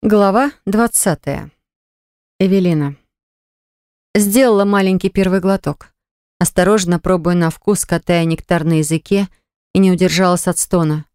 Глава 20. Эвелина. Сделала маленький первый глоток. Осторожно пробуя на вкус, катая нектар на языке, и не удержалась от стона.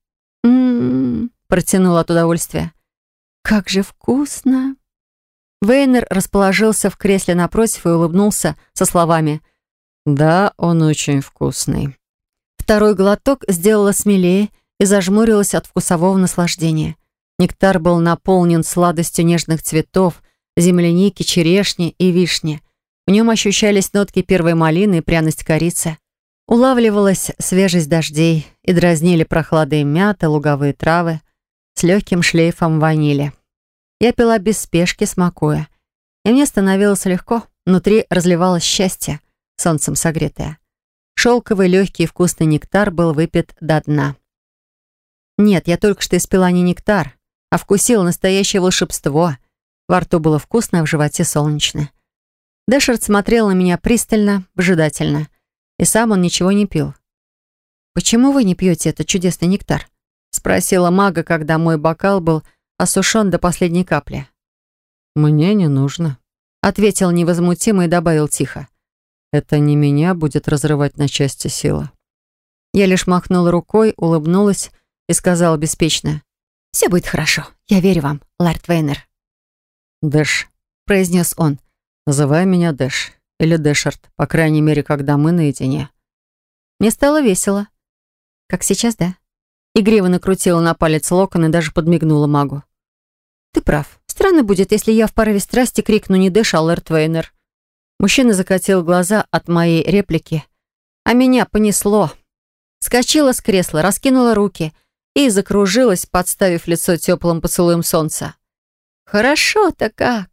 Протянула от удовольствия. «Как же вкусно!» Вейнер расположился в кресле напротив и улыбнулся со словами: «Да, он очень вкусный». Второй глоток сделала смелее и зажмурилась от вкусового наслаждения. Нектар был наполнен сладостью нежных цветов, земляники, черешни и вишни. В нем ощущались нотки первой малины и пряность корицы. Улавливалась свежесть дождей и дразнили прохладой мята, луговые травы с легким шлейфом ванили. Я пила без спешки, смакуя. И мне становилось легко. Внутри разливалось счастье, солнцем согретое. Шелковый, легкий и вкусный нектар был выпит до дна. Нет, я только что испила не нектар, а вкусила настоящее волшебство. Во рту было вкусно, а в животе солнечно. Дэшард смотрел на меня пристально, выжидательно. И сам он ничего не пил. «Почему вы не пьете этот чудесный нектар?» — спросила мага, когда мой бокал был осушен до последней капли. «Мне не нужно», — ответил невозмутимо и добавил тихо. «Это не меня будет разрывать на части сила». Я лишь махнула рукой, улыбнулась и сказала беспечно: «Все будет хорошо. Я верю вам, лорд Вейнер». «Дэш», — произнес он. «Называй меня Дэш. Или Дэшард, по крайней мере, когда мы наедине». Мне стало весело. «Как сейчас, да?» Игриво накрутила на палец локон и даже подмигнула магу. «Ты прав. Странно будет, если я в порыве страсти крикну не Дэш, а лорд Вейнер». Мужчина закатил глаза от моей реплики, а меня понесло. Скочила с кресла, раскинула руки и закружилась, подставив лицо теплым поцелуем солнца. «Хорошо-то как!»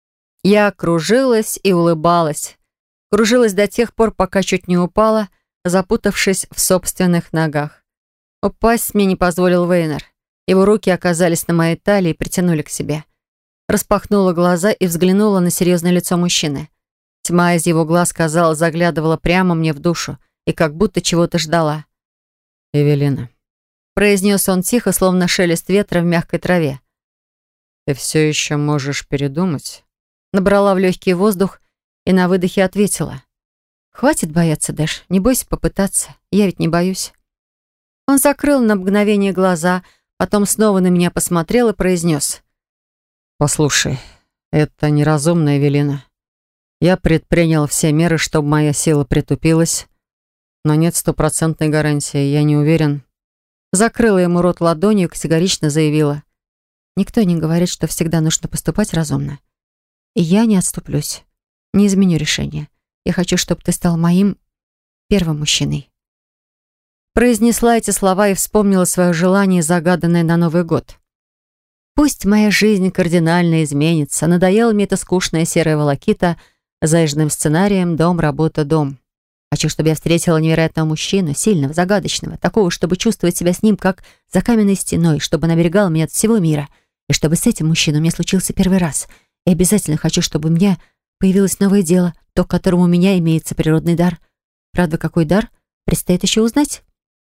Я кружилась и улыбалась. Кружилась до тех пор, пока чуть не упала, запутавшись в собственных ногах. Упасть мне не позволил Вейнер. Его руки оказались на моей талии и притянули к себе. Распахнула глаза и взглянула на серьезное лицо мужчины. Тьма из его глаз, казалось, заглядывала прямо мне в душу и как будто чего-то ждала. «Эвелина», — произнес он тихо, словно шелест ветра в мягкой траве. «Ты все еще можешь передумать?» Набрала в легкий воздух и на выдохе ответила: «Хватит бояться, Дэш, не бойся попытаться, я ведь не боюсь». Он закрыл на мгновение глаза, потом снова на меня посмотрел и произнес: «Послушай, это неразумно, Эвелина. Я предпринял все меры, чтобы моя сила притупилась, но нет стопроцентной гарантии, я не уверен». Закрыла ему рот ладонью и категорично заявила: «Никто не говорит, что всегда нужно поступать разумно. И я не отступлюсь, не изменю решение. Я хочу, чтобы ты стал моим первым мужчиной». Произнесла эти слова и вспомнила свое желание, загаданное на Новый год. Пусть моя жизнь кардинально изменится, надоела мне эта скучная серая волокита с заезженным сценарием «дом, работа, дом». Хочу, чтобы я встретила невероятного мужчину, сильного, загадочного, такого, чтобы чувствовать себя с ним, как за каменной стеной, чтобы он оберегал меня от всего мира, и чтобы с этим мужчиной у меня случился первый раз. И обязательно хочу, чтобы у меня появилось новое дело, то, к которому у меня имеется природный дар. Правда, какой дар, предстоит еще узнать.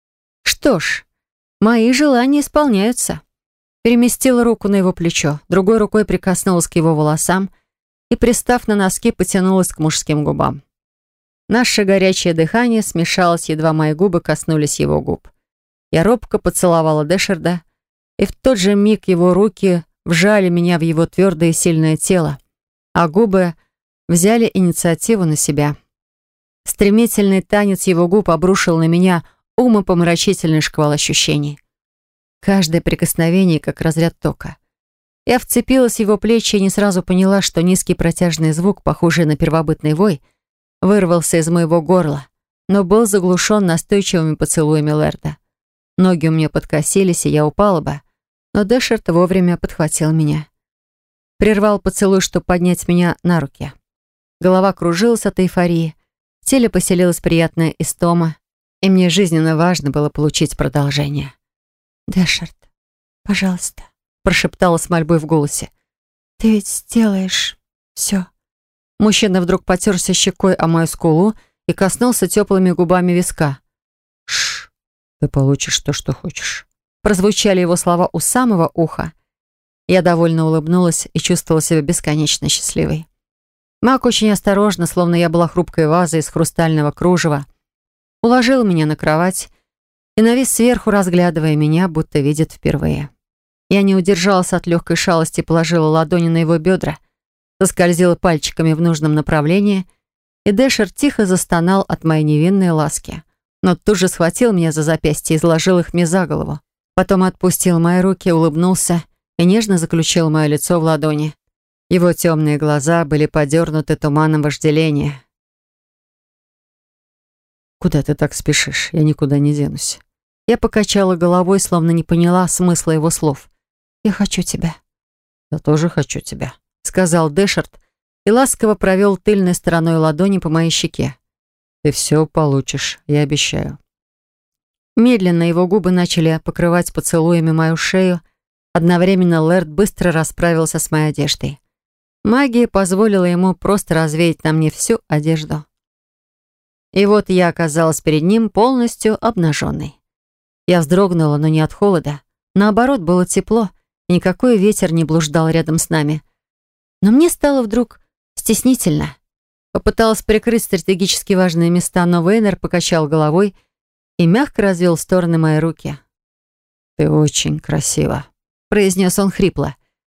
Что ж, мои желания исполняются. Переместила руку на его плечо, другой рукой прикоснулась к его волосам и, пристав на носки, потянулась к мужским губам. Наше горячее дыхание смешалось, едва мои губы коснулись его губ. Я робко поцеловала Дэшарда, и в тот же миг его руки вжали меня в его твердое и сильное тело, а губы взяли инициативу на себя. Стремительный танец его губ обрушил на меня умопомрачительный шквал ощущений. Каждое прикосновение как разряд тока. Я вцепилась в его плечи и не сразу поняла, что низкий протяжный звук, похожий на первобытный вой, вырвался из моего горла, но был заглушен настойчивыми поцелуями Лерда. Ноги у меня подкосились, и я упала бы, но Дэшард вовремя подхватил меня. Прервал поцелуй, чтобы поднять меня на руки. Голова кружилась от эйфории, в теле поселилась приятная истома, и мне жизненно важно было получить продолжение. «Дэшард, пожалуйста», — прошептала с мольбой в голосе. «Ты ведь сделаешь все». Мужчина вдруг потерся щекой о мою скулу и коснулся теплыми губами виска. «Шш, ты получишь то, что хочешь». Прозвучали его слова у самого уха. Я довольно улыбнулась и чувствовала себя бесконечно счастливой. Маг очень осторожно, словно я была хрупкой вазой из хрустального кружева, уложил меня на кровать и навис сверху, разглядывая меня, будто видит впервые. Я не удержалась от легкой шалости и положила ладони на его бедра, заскользила пальчиками в нужном направлении, и Дэшер тихо застонал от моей невинной ласки. Но тут же схватил меня за запястье и заложил их мне за голову. Потом отпустил мои руки, улыбнулся и нежно заключил мое лицо в ладони. Его темные глаза были подернуты туманом вожделения. «Куда ты так спешишь? Я никуда не денусь». Я покачала головой, словно не поняла смысла его слов. «Я хочу тебя». «Я тоже хочу тебя», — сказал Дэшард и ласково провел тыльной стороной ладони по моей щеке. «Ты все получишь, я обещаю». Медленно его губы начали покрывать поцелуями мою шею. Одновременно Лэрд быстро расправился с моей одеждой. Магия позволила ему просто развеять на мне всю одежду. И вот я оказалась перед ним полностью обнаженной. Я вздрогнула, но не от холода. Наоборот, было тепло, и никакой ветер не блуждал рядом с нами. Но мне стало вдруг стеснительно. Попыталась прикрыть стратегически важные места, но Вейнер покачал головой и мягко развел в стороны мои руки. «Ты очень красива», — произнес он хрипло.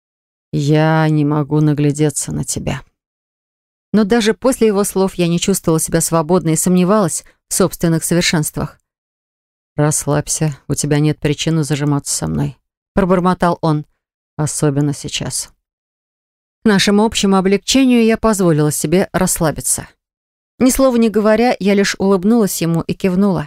«Я не могу наглядеться на тебя». Но даже после его слов я не чувствовала себя свободной и сомневалась в собственных совершенствах. «Расслабься, у тебя нет причины зажиматься со мной», — пробормотал он, «особенно сейчас». К нашему общему облегчению я позволила себе расслабиться. Ни слова не говоря, я лишь улыбнулась ему и кивнула.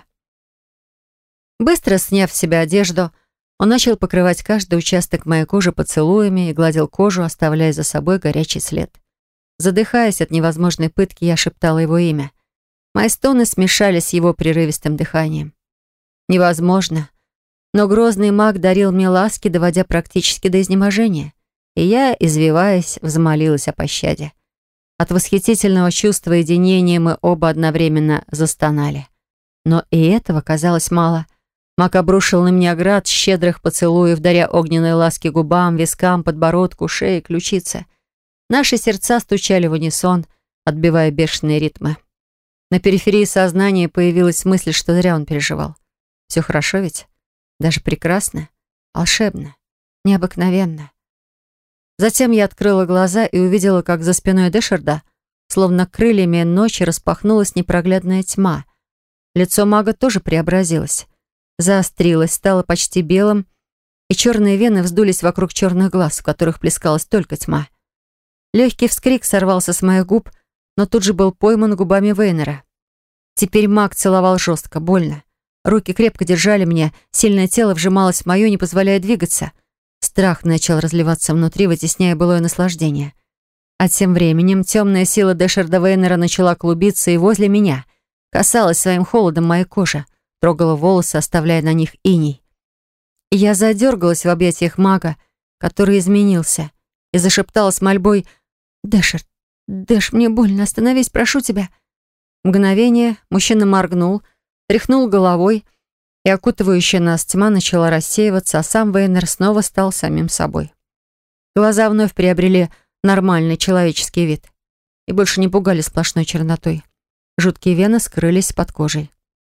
Быстро сняв с себя одежду, он начал покрывать каждый участок моей кожи поцелуями и гладил кожу, оставляя за собой горячий след. Задыхаясь от невозможной пытки, я шептала его имя. Мои стоны смешались с его прерывистым дыханием. Невозможно, но грозный маг дарил мне ласки, доводя практически до изнеможения, и я, извиваясь, взмолилась о пощаде. От восхитительного чувства единения мы оба одновременно застонали. Но и этого казалось мало. Маг обрушил на меня град щедрых поцелуев, даря огненные ласки губам, вискам, подбородку, шее, ключице. Наши сердца стучали в унисон, отбивая бешеные ритмы. На периферии сознания появилась мысль, что зря он переживал. Все хорошо ведь? Даже прекрасно, волшебно, необыкновенно. Затем я открыла глаза и увидела, как за спиной Дэшарда, словно крыльями ночи, распахнулась непроглядная тьма. Лицо мага тоже преобразилось. Заострилось, стало почти белым, и черные вены вздулись вокруг черных глаз, в которых плескалась только тьма. Легкий вскрик сорвался с моих губ, но тут же был пойман губами Вейнера. Теперь маг целовал жестко, больно. Руки крепко держали меня, сильное тело вжималось в мое, не позволяя двигаться. Страх начал разливаться внутри, вытесняя былое наслаждение. А тем временем темная сила Дэшарда Вейнера начала клубиться и возле меня, касалась своим холодом моей кожи, трогала волосы, оставляя на них иней. И я задергалась в объятиях мага, который изменился, и зашептала с мольбой: «Дэшард, Дэш, мне больно, остановись, прошу тебя». Мгновение мужчина моргнул, тряхнул головой, и окутывающая нас тьма начала рассеиваться, а сам Вейнер снова стал самим собой. Глаза вновь приобрели нормальный человеческий вид и больше не пугали сплошной чернотой. Жуткие вены скрылись под кожей.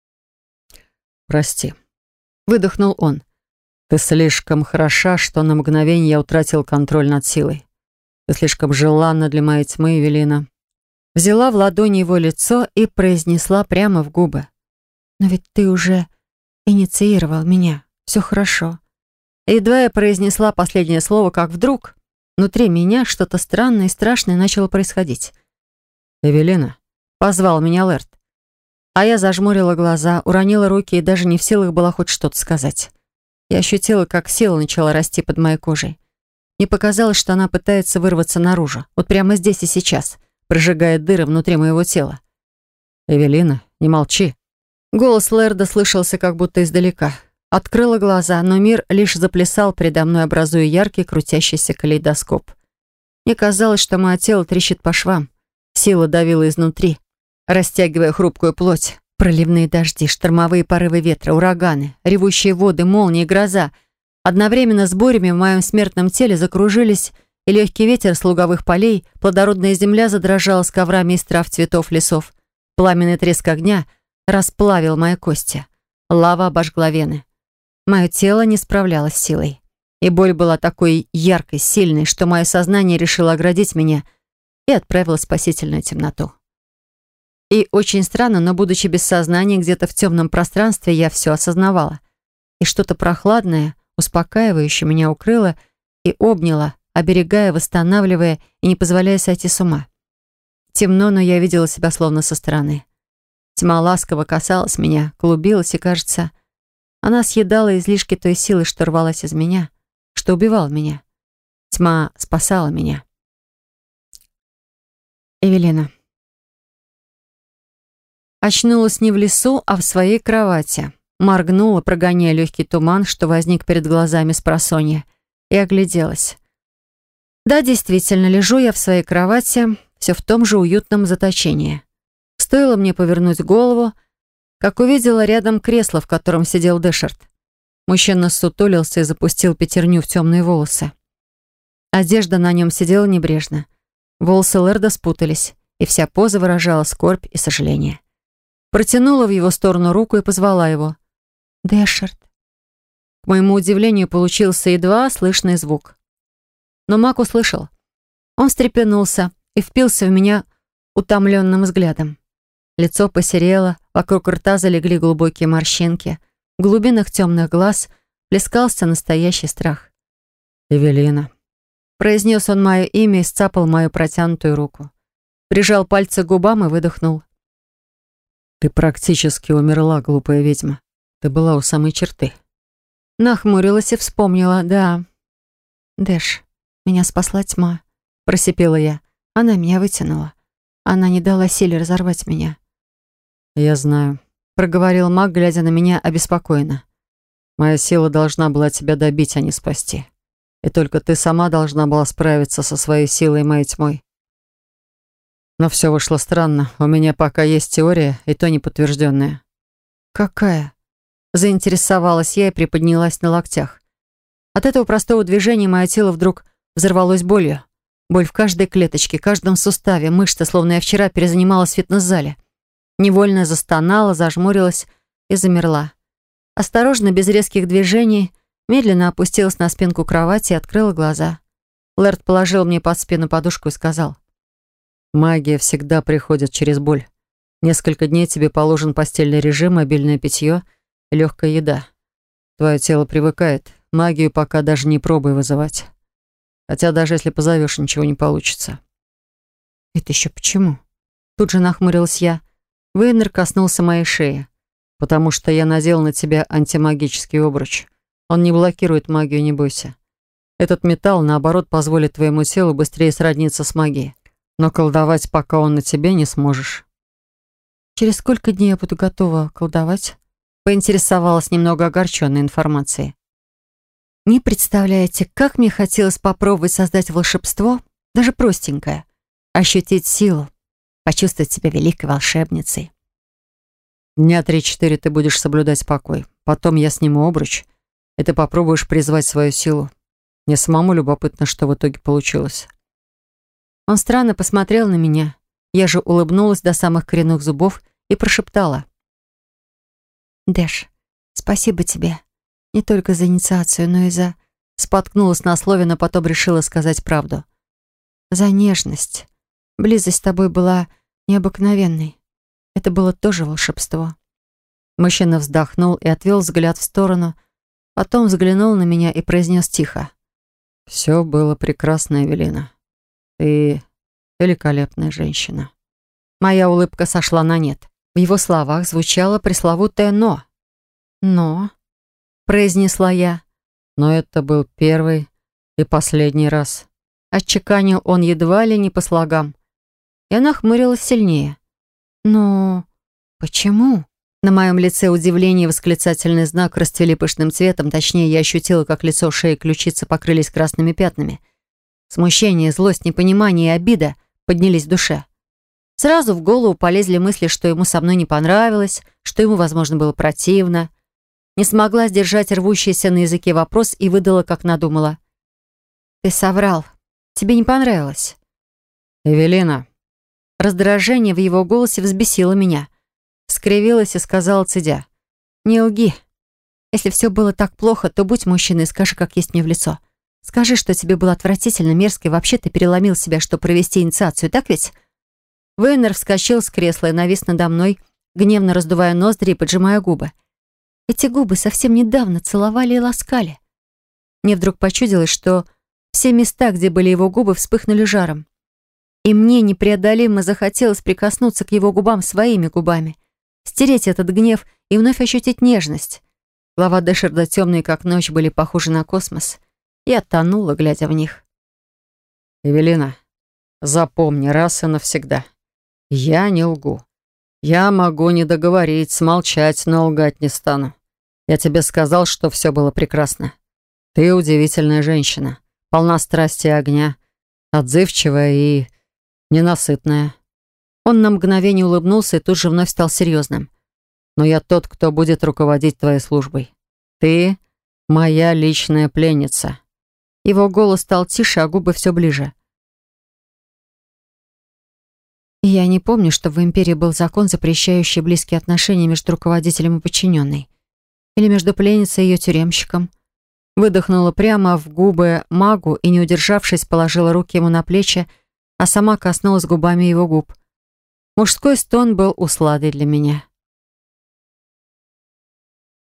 «Прости», — выдохнул он. «Ты слишком хороша, что на мгновение я утратил контроль над силой. Ты слишком желанна для моей тьмы, Эвелина». Взяла в ладони его лицо и произнесла прямо в губы: «Но ведь ты уже инициировал меня. Все хорошо». Едва я произнесла последнее слово, как вдруг внутри меня что-то странное и страшное начало происходить. «Эвелина», — позвал меня Лэрд. А я зажмурила глаза, уронила руки и даже не в силах была хоть что-то сказать. Я ощутила, как сила начала расти под моей кожей. Мне показалось, что она пытается вырваться наружу, вот прямо здесь и сейчас, прожигая дыры внутри моего тела. «Эвелина, не молчи». Голос Лэрда слышался как будто издалека. Открыла глаза, но мир лишь заплясал передо мной, образуя яркий крутящийся калейдоскоп. Мне казалось, что мое тело трещит по швам. Сила давила изнутри, растягивая хрупкую плоть. Проливные дожди, штормовые порывы ветра, ураганы, ревущие воды, молнии, гроза. Одновременно с бурями в моем смертном теле закружились и легкий ветер с луговых полей, плодородная земля задрожала с коврами из трав, цветов, лесов. Пламенный треск огня расплавил мои кости. Лава обожгла вены. Мое тело не справлялось с силой. И боль была такой яркой, сильной, что мое сознание решило оградить меня и отправило в спасительную темноту. И очень странно, но, будучи без сознания, где-то в темном пространстве я все осознавала. И что-то прохладное, успокаивающее меня укрыло и обняло, оберегая, восстанавливая и не позволяя сойти с ума. Темно, но я видела себя словно со стороны. Тьма ласково касалась меня, клубилась, и, кажется, она съедала излишки той силы, что рвалась из меня, что убивала меня. Тьма спасала меня. Эвелина. Очнулась не в лесу, а в своей кровати. Моргнула, прогоняя легкий туман, что возник перед глазами спросонья, и огляделась. Да, действительно, лежу я в своей кровати, все в том же уютном заточении. Стоило мне повернуть голову, как увидела рядом кресло, в котором сидел Дэшард. Мужчина ссутулился и запустил пятерню в темные волосы. Одежда на нем сидела небрежно. Волосы Лэрда спутались, и вся поза выражала скорбь и сожаление. Протянула в его сторону руку и позвала его. «Дэшард». К моему удивлению, получился едва слышный звук. Но маг услышал. Он встрепенулся и впился в меня утомленным взглядом. Лицо посерело, вокруг рта залегли глубокие морщинки. В глубинах темных глаз плескался настоящий страх. «Эвелина», — произнес он мое имя и сцапал мою протянутую руку. Прижал пальцы к губам и выдохнул. «Ты практически умерла, глупая ведьма. Ты была у самой черты». Нахмурилась и вспомнила, да. «Дэш, меня спасла тьма», — просипела я. Она меня вытянула. Она не дала силе разорвать меня. «Я знаю», — проговорил маг, глядя на меня обеспокоенно. «Моя сила должна была тебя добить, а не спасти. И только ты сама должна была справиться со своей силой и моей тьмой. Но все вышло странно. У меня пока есть теория, и то неподтвержденная». «Какая?» — заинтересовалась я и приподнялась на локтях. От этого простого движения мое тело вдруг взорвалось болью. Боль в каждой клеточке, каждом суставе, мышцы, словно я вчера перезанималась в фитнес-зале. Невольно застонала, зажмурилась и замерла. Осторожно, без резких движений, медленно опустилась на спинку кровати и открыла глаза. Лэрд положил мне под спину подушку и сказал. «Магия всегда приходит через боль. Несколько дней тебе положен постельный режим, обильное питье и легкая еда. Твое тело привыкает. Магию пока даже не пробуй вызывать. Хотя даже если позовешь, ничего не получится». «Это еще почему?» Тут же нахмурилась я. Вейнер коснулся моей шеи. «Потому что я надел на тебя антимагический обруч. Он не блокирует магию, не бойся. Этот металл, наоборот, позволит твоему телу быстрее сродниться с магией. Но колдовать, пока он на тебе, не сможешь». «Через сколько дней я буду готова колдовать?» Поинтересовалась немного огорченной информацией. Не представляете, как мне хотелось попробовать создать волшебство, даже простенькое, ощутить силу, почувствовать себя великой волшебницей. Дня 3-4 ты будешь соблюдать покой. Потом я сниму обруч, и ты попробуешь призвать свою силу. Мне самому любопытно, что в итоге получилось». Он странно посмотрел на меня. Я же улыбнулась до самых коренных зубов и прошептала. «Дэш, спасибо тебе. Не только за инициацию, но и за...» Споткнулась на слове, но потом решила сказать правду. «За нежность. Близость с тобой была необыкновенной. Это было тоже волшебство». Мужчина вздохнул и отвел взгляд в сторону, потом взглянул на меня и произнес тихо. «Все было прекрасно, Эвелина. Ты великолепная женщина». Моя улыбка сошла на нет. В его словах звучало пресловутое «но». «Но», — произнесла я. «Но это был первый и последний раз». Отчеканил он едва ли не по слогам. Я нахмурилась сильнее. «Но почему?» На моем лице удивление и восклицательный знак расцвели пышным цветом, точнее, я ощутила, как лицо, шея и ключицы покрылись красными пятнами. Смущение, злость, непонимание и обида поднялись в душе. Сразу в голову полезли мысли, что ему со мной не понравилось, что ему, возможно, было противно. Не смогла сдержать рвущийся на языке вопрос и выдала, как надумала. «Ты соврал. Тебе не понравилось». «Эвелина». Раздражение в его голосе взбесило меня. Скривилась и сказала, цедя: «Не лги. Если все было так плохо, то будь мужчиной и скажи, как есть мне в лицо. Скажи, что тебе было отвратительно, мерзко, и вообще ты переломил себя, чтобы провести инициацию, так ведь?» Вейнер вскочил с кресла и навис надо мной, гневно раздувая ноздри и поджимая губы. Эти губы совсем недавно целовали и ласкали. Мне вдруг почудилось, что все места, где были его губы, вспыхнули жаром. И мне непреодолимо захотелось прикоснуться к его губам своими губами, стереть этот гнев и вновь ощутить нежность. Глаза Дэшерда, темные как ночь, были похожи на космос. Я тонула, глядя в них. «Эвелина, запомни раз и навсегда. Я не лгу. Я могу не договорить, смолчать, но лгать не стану. Я тебе сказал, что все было прекрасно. Ты удивительная женщина, полна страсти и огня, отзывчивая и ненасытная». Он на мгновение улыбнулся и тут же вновь стал серьезным. «Но я тот, кто будет руководить твоей службой. Ты моя личная пленница». Его голос стал тише, а губы все ближе. Я не помню, что в Империи был закон, запрещающий близкие отношения между руководителем и подчиненной. Или между пленницей и ее тюремщиком. Выдохнула прямо в губы магу и, не удержавшись, положила руки ему на плечи, а сама коснулась губами его губ. Мужской стон был усладой для меня.